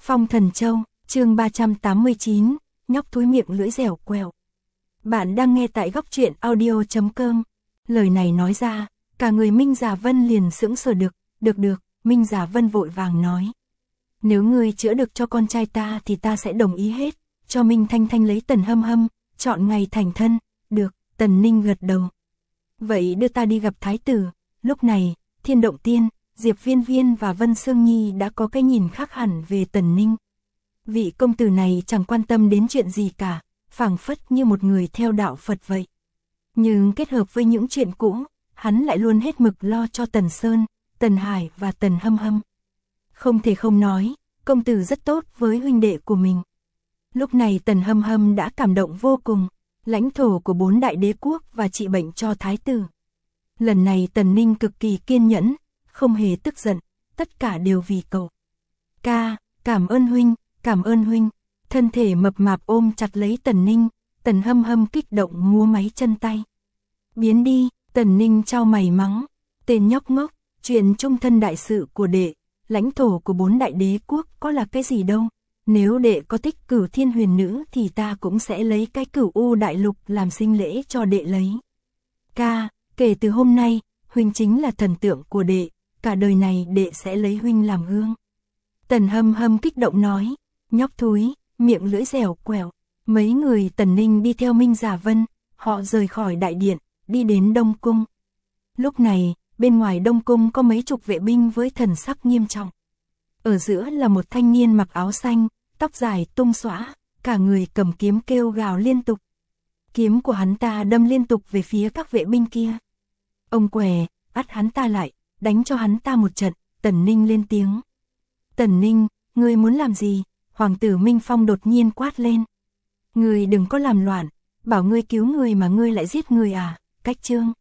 Phong Thần Châu, chương 389, nhóc thúi miệng lưỡi dẻo quẹo. Bạn đang nghe tại góc truyện audio.com. Lời này nói ra, cả người Minh Giả Vân liền sững sờ được, Minh Giả Vân vội vàng nói. Nếu ngươi chữa được cho con trai ta thì ta sẽ đồng ý hết, cho Minh Thanh Thanh lấy Tần Hâm Hâm, chọn ngày thành thân, được, Tần Ninh gật đầu. Vậy đưa ta đi gặp Thái tử. Lúc này, Thiên Động Tiên, Diệp Viên Viên và Vân Sương Nhi đã có cái nhìn khác hẳn về Tần Ninh. Vị công tử này chẳng quan tâm đến chuyện gì cả, phảng phất như một người theo đạo Phật vậy. Nhưng kết hợp với những chuyện cũ, hắn lại luôn hết mực lo cho Tần Sơn, Tần Hải và Tần Hâm Hâm. Không thể không nói, công tử rất tốt với huynh đệ của mình. Lúc này Tần Hâm Hâm đã cảm động vô cùng, lãnh thổ của 4 đại đế quốc và trị bệnh cho Thái tử. Lần này Tần Ninh cực kỳ kiên nhẫn, không hề tức giận, tất cả đều vì cậu. Ca, cảm ơn huynh. Thân thể mập mạp ôm chặt lấy Tần Ninh, Tần Hâm Hâm kích động múa máy chân tay. Biến đi, Tần Ninh trao mày mắng, tên nhóc ngốc, chuyện trung thân đại sự của đệ, lãnh thổ của 4 đại đế quốc có là cái gì đâu. Nếu đệ có thích Cửu Thiên Huyền Nữ thì ta cũng sẽ lấy cái Cửu U Đại Lục làm sinh lễ cho đệ lấy. Ca, kể từ hôm nay, huynh chính là thần tượng của đệ, cả đời này đệ sẽ lấy huynh làm gương. Tần Hâm Hâm kích động nói, nhóc thúi, miệng lưỡi dẻo quẹo. Mấy người Tần Ninh đi theo Minh Giả Vân, họ rời khỏi đại điện, đi đến Đông Cung. Lúc này, bên ngoài Đông Cung có mấy chục vệ binh với thần sắc nghiêm trọng. Ở giữa là một thanh niên mặc áo xanh, tóc dài tung xõa, cả người cầm kiếm kêu gào liên tục. Kiếm của hắn ta đâm liên tục về phía các vệ binh kia. Ông què, bắt hắn ta lại, đánh cho hắn ta một trận. Tần Ninh lên tiếng. Tần Ninh, ngươi muốn làm gì? Hoàng tử Minh Phong đột nhiên quát lên. Ngươi đừng có làm loạn, bảo ngươi cứu người mà ngươi lại giết người à? Cách chương.